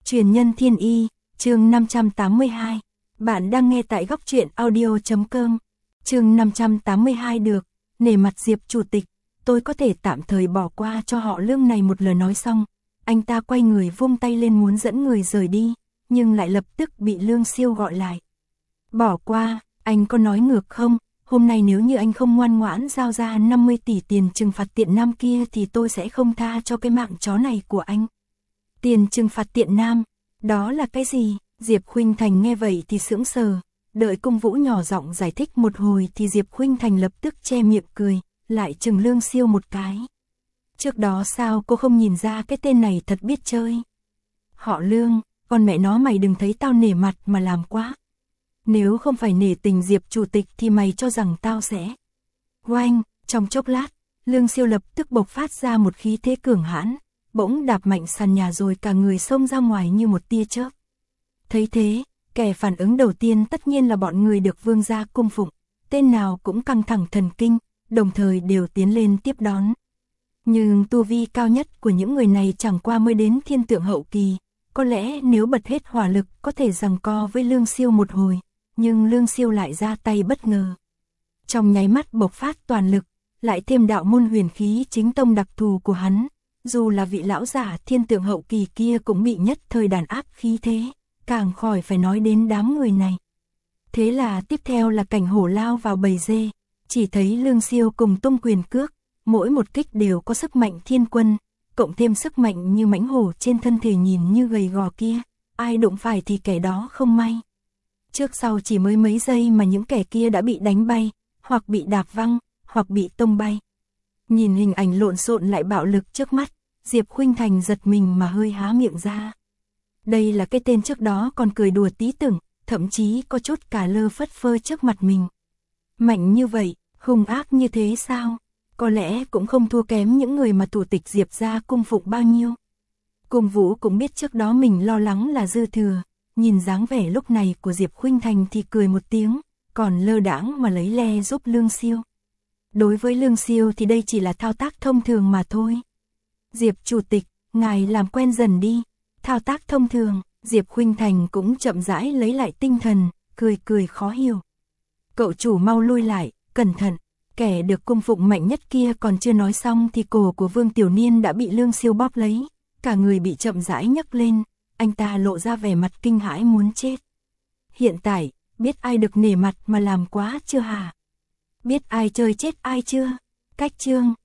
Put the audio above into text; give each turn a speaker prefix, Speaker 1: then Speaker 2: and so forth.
Speaker 1: Truyền nhân thiên y, chương 582. Bạn đang nghe tại góc truyện audio.com. Chương 582 được, nể mặt Diệp chủ tịch, tôi có thể tạm thời bỏ qua cho họ Lương này. Một lời nói xong, anh ta quay người vung tay lên muốn dẫn người rời đi, nhưng lại lập tức bị Lương Siêu gọi lại. Bỏ qua, anh có nói ngược không? Hôm nay nếu như anh không ngoan ngoãn giao ra 50 tỷ tiền trừng phạt tiện nam kia thì tôi sẽ không tha cho cái mạng chó này của anh. Tiền trừng phạt tiện nam, đó là cái gì? Diệp Khuynh Thành nghe vậy thì sững sờ, đợi Cung Vũ nhỏ giọng giải thích một hồi thì Diệp Khuynh Thành lập tức che miệng cười, lại chừng Lương Siêu một cái. Trước đó sao cô không nhìn ra cái tên này thật biết chơi? Họ Lương, con mẹ nó mày đừng thấy tao nể mặt mà làm quá. Nếu không phải nể tình Diệp chủ tịch thì mày cho rằng tao sẽ... Oanh, trong chốc lát, Lương Siêu lập tức bộc phát ra một khí thế cường hãn, bỗng đạp mạnh sàn nhà rồi cả người xông ra ngoài như một tia chớp. Thấy thế, kẻ phản ứng đầu tiên tất nhiên là bọn người được vương gia cung phụng, tên nào cũng căng thẳng thần kinh, đồng thời đều tiến lên tiếp đón. Nhưng tu vi cao nhất của những người này chẳng qua mới đến thiên tượng hậu kỳ, có lẽ nếu bật hết hỏa lực có thể giằng co với Lương Siêu một hồi, nhưng Lương Siêu lại ra tay bất ngờ. Trong nháy mắt bộc phát toàn lực, lại thêm đạo môn huyền khí chính tông đặc thù của hắn, dù là vị lão giả thiên tượng hậu kỳ kia cũng bị nhất thời đàn áp khí thế, càng khỏi phải nói đến đám người này. Thế là tiếp theo là cảnh hổ lao vào bầy dê, chỉ thấy Lương Siêu cùng tung quyền cước, mỗi một kích đều có sức mạnh thiên quân, cộng thêm sức mạnh như mãnh hổ trên thân thể nhìn như gầy gò kia, ai đụng phải thì kẻ đó không may. Trước sau chỉ mới mấy giây mà những kẻ kia đã bị đánh bay, hoặc bị đạp văng, hoặc bị tung bay. Nhìn hình ảnh lộn xộn lại bạo lực trước mắt, Diệp Khuynh Thành giật mình mà hơi há miệng ra. Đây là cái tên trước đó còn cười đùa tí tưởng, thậm chí có chút cả lơ phất phơ trước mặt mình. Mạnh như vậy, hung ác như thế sao? Có lẽ cũng không thua kém những người mà thủ tịch Diệp gia cung phụng bao nhiêu. Cung Vũ cũng biết trước đó mình lo lắng là dư thừa, nhìn dáng vẻ lúc này của Diệp Khuynh Thành thì cười một tiếng, còn lơ đãng mà lấy le giúp Lương Siêu. Đối với Lương Siêu thì đây chỉ là thao tác thông thường mà thôi. Diệp chủ tịch, ngài làm quen dần đi. Thao tác thông thường, Diệp Khuynh Thành cũng chậm rãi lấy lại tinh thần, cười cười khó hiểu. Cậu chủ mau lui lại, cẩn thận. Kẻ được cung phụng mạnh nhất kia còn chưa nói xong thì cổ của Vương Tiểu Niên đã bị Lương Siêu bóp lấy, cả người bị chậm rãi nhấc lên, anh ta lộ ra vẻ mặt kinh hãi muốn chết. Hiện tại, biết ai được nể mặt mà làm quá chưa hả? Biết ai chơi chết ai chưa? Cách chương